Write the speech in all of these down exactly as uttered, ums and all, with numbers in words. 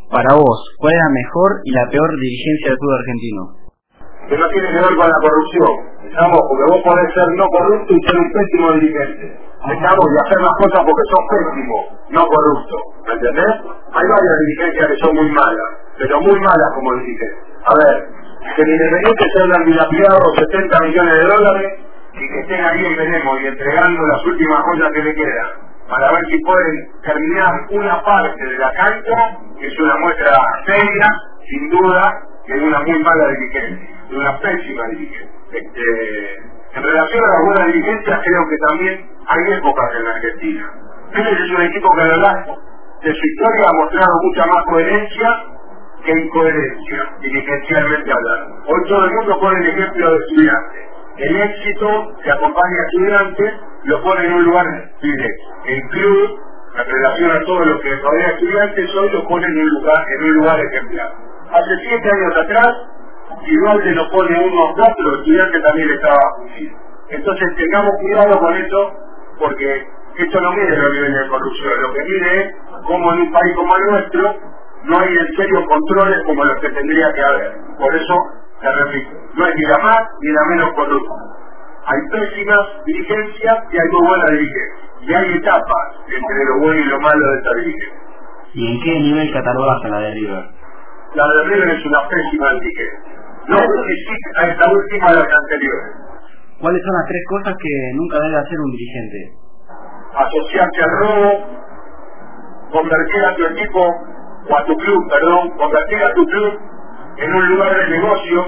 Para vos, ¿cuál es la mejor y la peor dirigencia del fútbol argentino? Que no tiene que ver con la corrupción, estamos, porque vos podés ser no corrupto y ser un pésimo dirigente. Estamos y hacer las cosas porque sos pésimo, no corrupto, ¿me entendés? Hay varias dirigencias que son muy malas, pero muy malas como dirigentes. A ver, que el Independiente se hayan dilapidado setenta millones de dólares y que estén ahí en Veremos y entregando las últimas joyas que le quedan, para ver si pueden terminar una parte de la cancha, que es una muestra seria, sin duda, que es una muy mala dirigencia, una pésima dirigencia. Este, en relación a las buenas dirigencias, creo que también hay épocas en la Argentina. Este es un equipo que a lo largo de su historia ha mostrado mucha más coherencia que incoherencia, dirigencialmente hablando. Hoy todo el mundo pone el ejemplo de estudiantes. El éxito que acompaña a estudiantes lo pone en un lugar directo. El club, en relación a todo lo que rodea a estudiantes, hoy lo pone en un lugar, en un lugar ejemplar. Hace siete años atrás, igual se lo pone unos cuatro, el estudiante también estaba fundido. Entonces tengamos cuidado con eso, porque esto no mide los niveles de corrupción, lo que mide es cómo en un país como el nuestro no hay en serio controles como los que tendría que haber. Por eso, te repito, no es ni la más ni la menos corrupta. Hay pésimas dirigencias y hay muy buenas dirigencias. Y hay etapas entre lo bueno y lo malo de esta dirigencia. ¿Y en qué nivel catalogás a la de River? La de River es una pésima dirigencia. No existe a esta última de las anteriores. ¿Cuáles son las tres cosas que nunca debe hacer un dirigente? Asociarse al robo, convertir a tu equipo, o a tu club, perdón, convertir a tu club en un lugar de negocios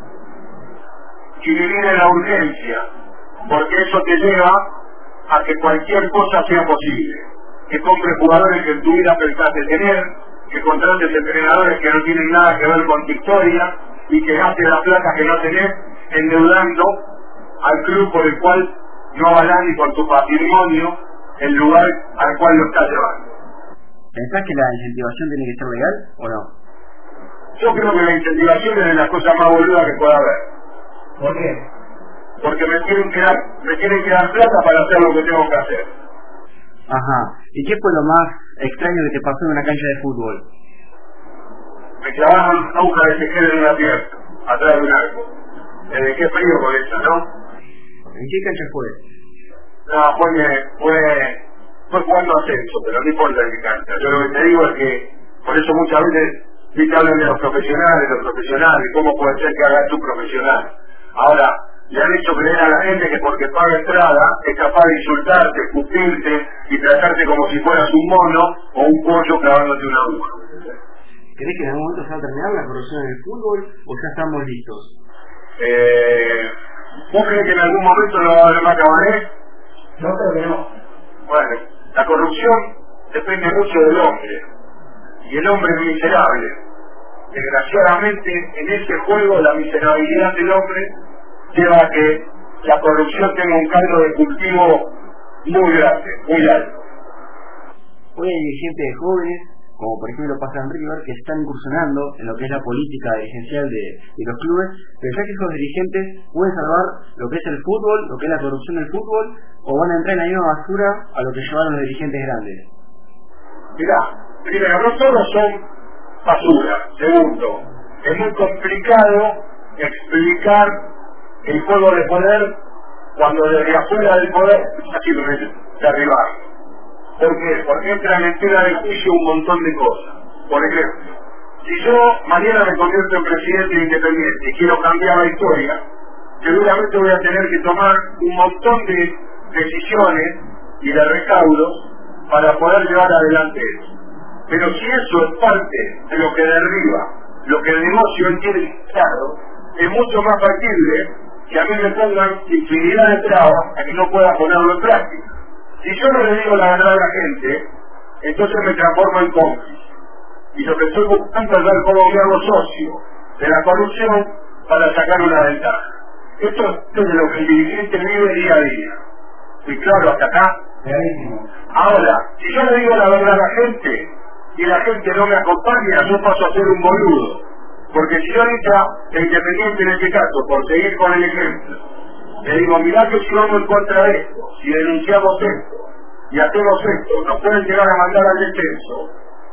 y vivir en la urgencia, porque eso te lleva a que cualquier cosa sea posible. Que compres jugadores que en tu vida pensaste tener, que contrates entrenadores que no tienen nada que ver con tu historia y que gastes la plata que no tenés endeudando al club por el cual no avalás ni por tu patrimonio el lugar al cual lo estás llevando. ¿Pensás que la incentivación tiene que ser legal o no? Yo creo que la incentivación es de las cosas más boludas que pueda haber. ¿Por qué? Porque me tienen que dar, me tienen que dar plata para hacer lo que tengo que hacer. Ajá. ¿Y qué fue lo más extraño que te pasó en una cancha de fútbol? Me clavaron una aguja de tejer en una pierna, atrás de un arco. Me dejé frío con esa, ¿no? ¿En qué cancha fue? No, fue, fue, fue jugando ascenso, pero no importa en qué cancha. Yo lo que te digo es que, por eso muchas veces, sí te hablan de los profesionales, los profesionales, cómo puede ser que hagas tú profesional. Ahora, le han hecho creer a la gente que porque paga entrada es capaz de insultarte, escupirte y tratarte como si fueras un mono o un pollo clavándote una aguja. ¿Crees que en algún momento se va a terminar la corrupción en el fútbol o ya estamos listos? Eh, ¿Vos crees que en algún momento lo va a acabar? No, creo que no. Bueno, la corrupción depende mucho del hombre. Y el hombre es miserable. Desgraciadamente, en ese juego, la miserabilidad del hombre lleva a que la corrupción tenga un caldo de cultivo muy grande, muy alto. Hoy hay dirigentes jóvenes, como por ejemplo pasa en River, que están incursionando en lo que es la política dirigencial de, de los clubes. ¿Pensás que esos dirigentes pueden salvar lo que es el fútbol, lo que es la corrupción del fútbol, o van a entrar en la misma basura a lo que llevaron los dirigentes grandes? Mirá, primero, no todos son basura. Segundo, es muy complicado explicar el juego de poder cuando desde afuera del poder así lo ves derribar. ¿Por qué? Porque entran en tela de juicio un montón de cosas. Por ejemplo, si yo mañana me convierto en presidente independiente y quiero cambiar la historia, seguramente voy a tener que tomar un montón de decisiones y de recaudos para poder llevar adelante eso. Pero si eso es parte de lo que derriba, lo que el negocio entiende claro, es mucho más factible que a mí me pongan infinidad de trabas a que no pueda ponerlo en práctica. Si yo no le digo la verdad a la gente, entonces me transformo en cómplice. Y lo que estoy buscando es ver cómo me hago socio de la corrupción para sacar una ventaja. Esto es de lo que el dirigente vive día a día. Y claro, hasta acá. Ahora, si yo le digo la verdad a la gente y la gente no me acompaña, yo paso a ser un boludo. Porque si yo ahorita, el Independiente en este caso, por seguir con el ejemplo, le digo, mirá que si vamos en contra de esto, si denunciamos esto, y hacemos esto, nos pueden llegar a mandar al descenso,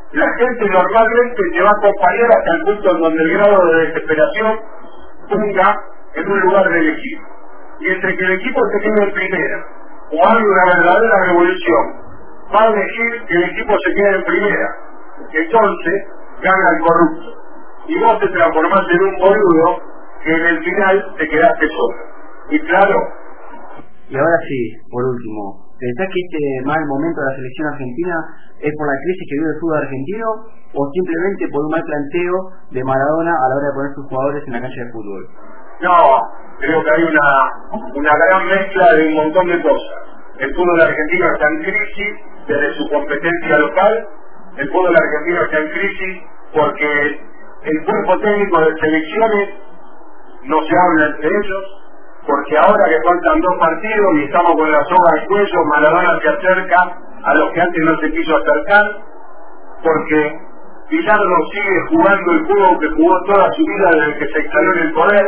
La gente normalmente te va a acompañar hasta el punto en donde el grado de desesperación ponga en un lugar del equipo. Y entre que el equipo se quede en primera o hay una verdadera revolución, va a elegir que el equipo se quede en primera. Entonces gana el corrupto. Y vos te transformás en un boludo que en el final te quedaste solo. Y claro. Y ahora sí, por último, ¿pensás que este mal momento de la selección argentina es por la crisis que vive el fútbol argentino o simplemente por un mal planteo de Maradona a la hora de poner sus jugadores en la cancha de fútbol? No, creo que hay una, una gran mezcla de un montón de cosas. El fútbol argentino está en crisis desde su competencia local, el fútbol argentino está en crisis porque el cuerpo técnico de selecciones no se habla entre ellos, porque ahora que faltan dos partidos y estamos con la soga al cuello, Maradona se acerca a los que antes no se quiso acercar, porque Bilardo sigue jugando el juego que jugó toda su vida desde que se instaló en el poder,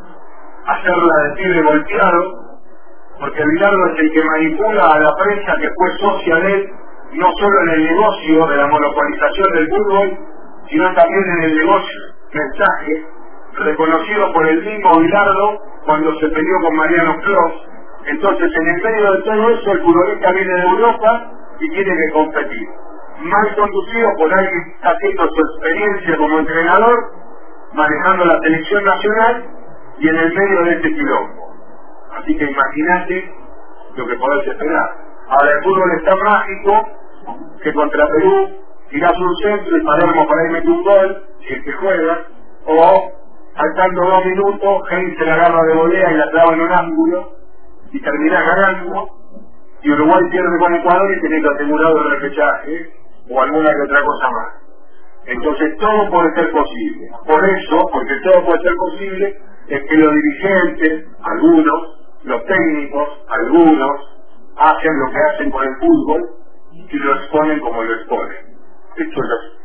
hacerla de tigre golpeado, porque Bilardo es el que manipula a la prensa que fue socia de él, no solo en el negocio de la monopolización del fútbol, sino también en el negocio mensaje, reconocido por el mismo Bilardo cuando se peleó con Mariano Clos. Entonces, en el medio de todo eso, el futbolista viene de Europa y tiene que competir. Mal conducido por alguien que está haciendo su experiencia como entrenador, manejando la selección nacional y en el medio de este quilombo. Así que imagínate lo que podés esperar. Ahora el fútbol es tan mágico que contra Perú tirás un centro y Palermo por ahí mete un gol, si es que juega, o faltando dos minutos, Heinz se la agarra de volea y la clava en un ángulo y termina ganando, y Uruguay pierde con Ecuador y tiene que asegurar el repechaje o alguna que otra cosa más. Entonces todo puede ser posible. Por eso, porque todo puede ser posible, es que los dirigentes, algunos, los técnicos, algunos, hacen lo que hacen con el fútbol y lo exponen como lo exponen. Esto es así.